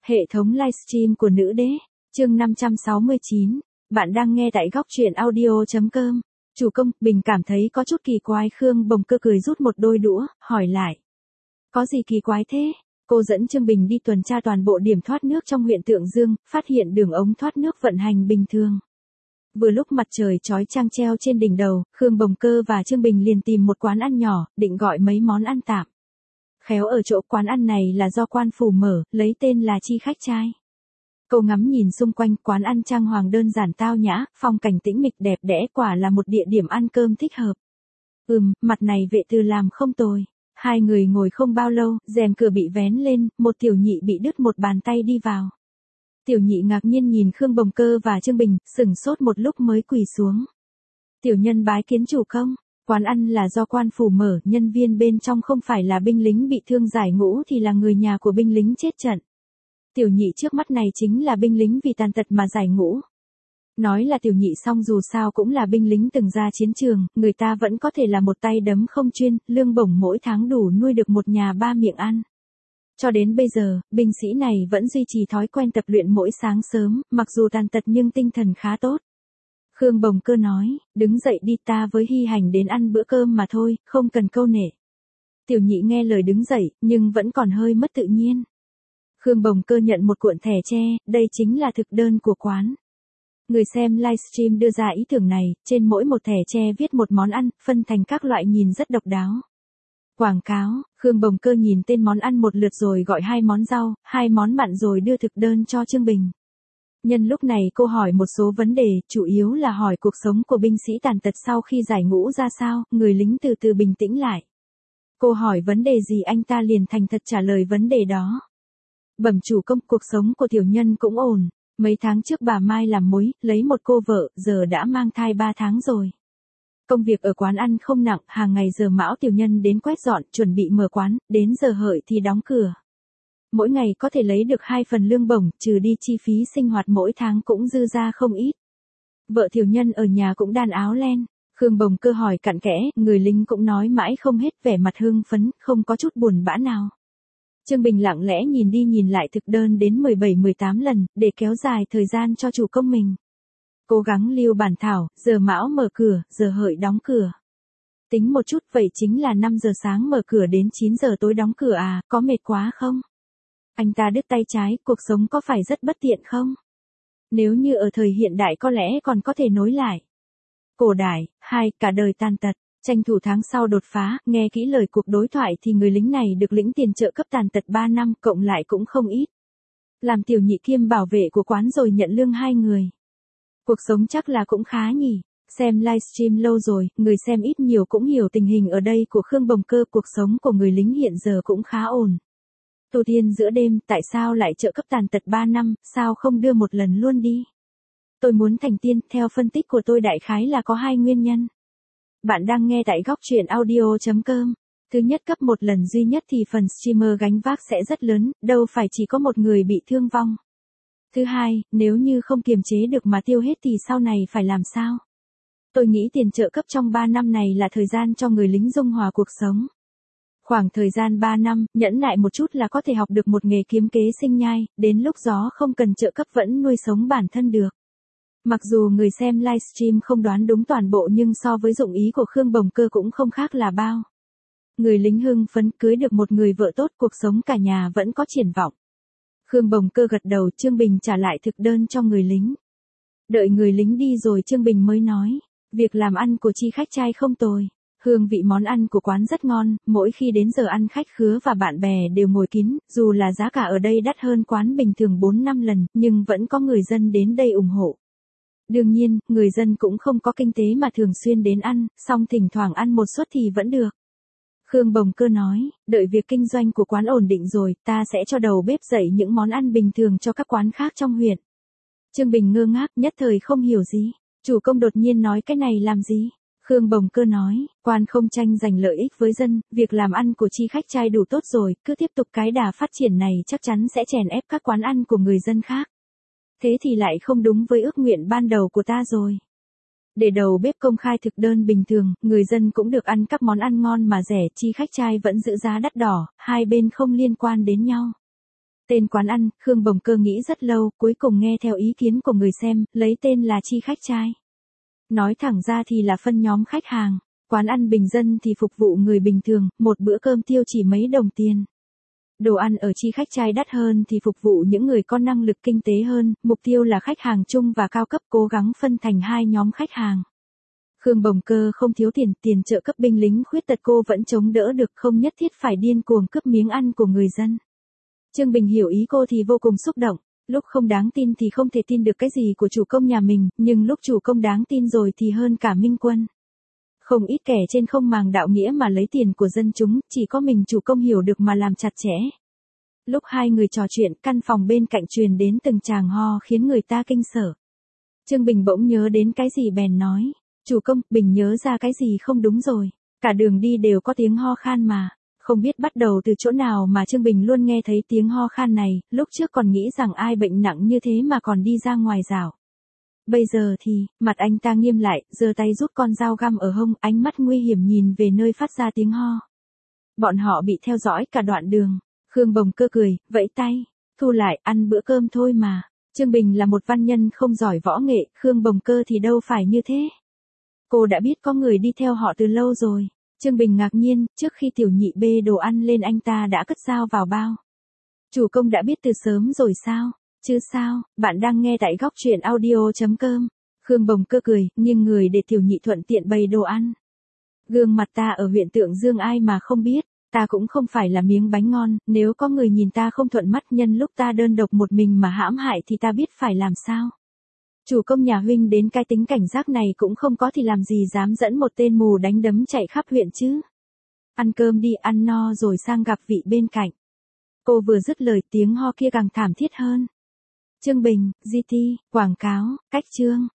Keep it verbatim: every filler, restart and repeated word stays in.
Hệ thống livestream của nữ đế, chương năm trăm sáu mươi chín. Bạn đang nghe tại góc truyện audio chấm com. Chủ công, Bình cảm thấy có chút kỳ quái. Khương Bồng Cơ cười rút một đôi đũa, hỏi lại. Có gì kỳ quái thế? Cô dẫn Trương Bình đi tuần tra toàn bộ điểm thoát nước trong huyện Tượng Dương, phát hiện đường ống thoát nước vận hành bình thường. Vừa lúc mặt trời chói chang treo trên đỉnh đầu, Khương Bồng Cơ và Trương Bình liền tìm một quán ăn nhỏ, định gọi mấy món ăn tạm. Khéo ở chỗ quán ăn này là do quan phủ mở, lấy tên là Chi Khách Trai. Cô ngắm nhìn xung quanh, quán ăn trang hoàng đơn giản tao nhã, phong cảnh tĩnh mịch đẹp đẽ, quả là một địa điểm ăn cơm thích hợp. Ừm, mặt này vệ từ làm không tồi. Hai người ngồi không bao lâu, rèm cửa bị vén lên, một tiểu nhị bị đứt một bàn tay đi vào. Tiểu nhị ngạc nhiên nhìn Khương Bồng Cơ và Trương Bình, sửng sốt một lúc mới quỳ xuống. Tiểu nhân bái kiến chủ công. Quán ăn là do quan phủ mở, nhân viên bên trong không phải là binh lính bị thương giải ngũ thì là người nhà của binh lính chết trận. Tiểu nhị trước mắt này chính là binh lính vì tàn tật mà giải ngũ. Nói là tiểu nhị xong dù sao cũng là binh lính từng ra chiến trường, người ta vẫn có thể là một tay đấm không chuyên, lương bổng mỗi tháng đủ nuôi được một nhà ba miệng ăn. Cho đến bây giờ, binh sĩ này vẫn duy trì thói quen tập luyện mỗi sáng sớm, mặc dù tàn tật nhưng tinh thần khá tốt. Khương Bồng Cơ nói, đứng dậy đi, ta với Hy Hành đến ăn bữa cơm mà thôi, không cần câu nể. Tiểu nhị nghe lời đứng dậy, nhưng vẫn còn hơi mất tự nhiên. Khương Bồng Cơ nhận một cuộn thẻ tre, đây chính là thực đơn của quán. Người xem livestream đưa ra ý tưởng này, trên mỗi một thẻ tre viết một món ăn, phân thành các loại nhìn rất độc đáo. Quảng cáo, Khương Bồng Cơ nhìn tên món ăn một lượt rồi gọi hai món rau, hai món mặn rồi đưa thực đơn cho Trương Bình. Nhân lúc này cô hỏi một số vấn đề, chủ yếu là hỏi cuộc sống của binh sĩ tàn tật sau khi giải ngũ ra sao, người lính từ từ bình tĩnh lại. Cô hỏi vấn đề gì anh ta liền thành thật trả lời vấn đề đó. Bẩm chủ công, cuộc sống của tiểu nhân cũng ổn, mấy tháng trước bà Mai làm mối, lấy một cô vợ, giờ đã mang thai ba tháng rồi. Công việc ở quán ăn không nặng, hàng ngày giờ mão tiểu nhân đến quét dọn, chuẩn bị mở quán, đến giờ hợi thì đóng cửa. Mỗi ngày có thể lấy được hai phần lương bổng, trừ đi chi phí sinh hoạt mỗi tháng cũng dư ra không ít. Vợ tiểu nhân ở nhà cũng đan áo len. Khương Bồng Cơ hỏi cặn kẽ, người lính cũng nói mãi không hết, vẻ mặt hưng phấn, không có chút buồn bã nào. Trương Bình lặng lẽ nhìn đi nhìn lại thực đơn đến mười bảy mười tám lần, để kéo dài thời gian cho chủ công mình. Cố gắng lưu bản thảo, giờ mão mở cửa, giờ hợi đóng cửa. Tính một chút, vậy chính là năm giờ sáng mở cửa đến chín giờ tối đóng cửa à, có mệt quá không? Anh ta đứt tay trái, cuộc sống có phải rất bất tiện không? Nếu như ở thời hiện đại có lẽ còn có thể nối lại. Cổ đại, hai, cả đời tàn tật, tranh thủ tháng sau đột phá, nghe kỹ lời cuộc đối thoại thì người lính này được lĩnh tiền trợ cấp tàn tật ba năm, cộng lại cũng không ít. Làm tiểu nhị kiêm bảo vệ của quán rồi nhận lương hai người. Cuộc sống chắc là cũng khá nhỉ. Xem livestream lâu rồi, người xem ít nhiều cũng hiểu tình hình ở đây của Khương Bồng Cơ, cuộc sống của người lính hiện giờ cũng khá ổn. Tu tiên giữa đêm, tại sao lại trợ cấp tàn tật ba năm, sao không đưa một lần luôn đi? Tôi muốn thành tiên, theo phân tích của tôi đại khái là có hai nguyên nhân. Bạn đang nghe tại góc truyện audio chấm com. Thứ nhất, cấp một lần duy nhất thì phần streamer gánh vác sẽ rất lớn, đâu phải chỉ có một người bị thương vong. Thứ hai, nếu như không kiềm chế được mà tiêu hết thì sau này phải làm sao? Tôi nghĩ tiền trợ cấp trong ba năm này là thời gian cho người lính dung hòa cuộc sống. Khoảng thời gian ba năm, nhẫn nại một chút là có thể học được một nghề kiếm kế sinh nhai, đến lúc đó không cần trợ cấp vẫn nuôi sống bản thân được. Mặc dù người xem livestream không đoán đúng toàn bộ nhưng so với dụng ý của Khương Bồng Cơ cũng không khác là bao. Người lính hưng phấn cưới được một người vợ tốt, cuộc sống cả nhà vẫn có triển vọng. Khương Bồng Cơ gật đầu, Trương Bình trả lại thực đơn cho người lính. Đợi người lính đi rồi Trương Bình mới nói, việc làm ăn của Chi Khách Trai không tồi. Hương vị món ăn của quán rất ngon, mỗi khi đến giờ ăn khách khứa và bạn bè đều ngồi kín, dù là giá cả ở đây đắt hơn quán bình thường bốn năm lần, nhưng vẫn có người dân đến đây ủng hộ. Đương nhiên, người dân cũng không có kinh tế mà thường xuyên đến ăn, song thỉnh thoảng ăn một suất thì vẫn được. Khương Bồng Cơ nói, đợi việc kinh doanh của quán ổn định rồi, ta sẽ cho đầu bếp dạy những món ăn bình thường cho các quán khác trong huyện. Trương Bình ngơ ngác, nhất thời không hiểu gì. Chủ công đột nhiên nói cái này làm gì? Khương Bồng Cơ nói, quan không tranh giành lợi ích với dân, việc làm ăn của Chi Khách Trai đủ tốt rồi, cứ tiếp tục cái đà phát triển này chắc chắn sẽ chèn ép các quán ăn của người dân khác. Thế thì lại không đúng với ước nguyện ban đầu của ta rồi. Để đầu bếp công khai thực đơn bình thường, người dân cũng được ăn các món ăn ngon mà rẻ, Chi Khách Trai vẫn giữ giá đắt đỏ, hai bên không liên quan đến nhau. Tên quán ăn, Khương Bồng Cơ nghĩ rất lâu, cuối cùng nghe theo ý kiến của người xem, lấy tên là Chi Khách Trai. Nói thẳng ra thì là phân nhóm khách hàng. Quán ăn bình dân thì phục vụ người bình thường, một bữa cơm tiêu chỉ mấy đồng tiền. Đồ ăn ở Chi Khách Trai đắt hơn thì phục vụ những người có năng lực kinh tế hơn, mục tiêu là khách hàng trung và cao cấp, cố gắng phân thành hai nhóm khách hàng. Khương Bồng Cơ không thiếu tiền, tiền trợ cấp binh lính khuyết tật cô vẫn chống đỡ được, không nhất thiết phải điên cuồng cướp miếng ăn của người dân. Trương Bình hiểu ý cô thì vô cùng xúc động, lúc không đáng tin thì không thể tin được cái gì của chủ công nhà mình, nhưng lúc chủ công đáng tin rồi thì hơn cả Minh Quân. Không ít kẻ trên không màng đạo nghĩa mà lấy tiền của dân chúng, chỉ có mình chủ công hiểu được mà làm chặt chẽ. Lúc hai người trò chuyện, căn phòng bên cạnh truyền đến từng tràng ho khiến người ta kinh sợ. Trương Bình bỗng nhớ đến cái gì bèn nói, chủ công, Bình nhớ ra cái gì không đúng rồi, cả đường đi đều có tiếng ho khan mà. Không biết bắt đầu từ chỗ nào mà Trương Bình luôn nghe thấy tiếng ho khan này, lúc trước còn nghĩ rằng ai bệnh nặng như thế mà còn đi ra ngoài rảo. Bây giờ thì, mặt anh ta nghiêm lại, giơ tay rút con dao găm ở hông, ánh mắt nguy hiểm nhìn về nơi phát ra tiếng ho. Bọn họ bị theo dõi cả đoạn đường. Khương Bồng Cơ cười, vẫy tay, thu lại, ăn bữa cơm thôi mà. Trương Bình là một văn nhân không giỏi võ nghệ, Khương Bồng Cơ thì đâu phải như thế. Cô đã biết có người đi theo họ từ lâu rồi. Trương Bình ngạc nhiên, trước khi tiểu nhị bê đồ ăn lên anh ta đã cất dao vào bao. Chủ công đã biết từ sớm rồi sao? Chứ sao, bạn đang nghe tại góc truyện audio chấm com. Khương Bồng Cơ cười, nghiêng người để tiểu nhị thuận tiện bày đồ ăn. Gương mặt ta ở huyện Tượng Dương ai mà không biết, ta cũng không phải là miếng bánh ngon, nếu có người nhìn ta không thuận mắt nhân lúc ta đơn độc một mình mà hãm hại thì ta biết phải làm sao. Chủ công nhà huynh đến cái tính cảnh giác này cũng không có thì làm gì dám dẫn một tên mù đánh đấm chạy khắp huyện chứ. Ăn cơm đi, ăn no rồi sang gặp vị bên cạnh. Cô vừa dứt lời tiếng ho kia càng thảm thiết hơn. Trương Bình, giê tê, quảng cáo, cách chương.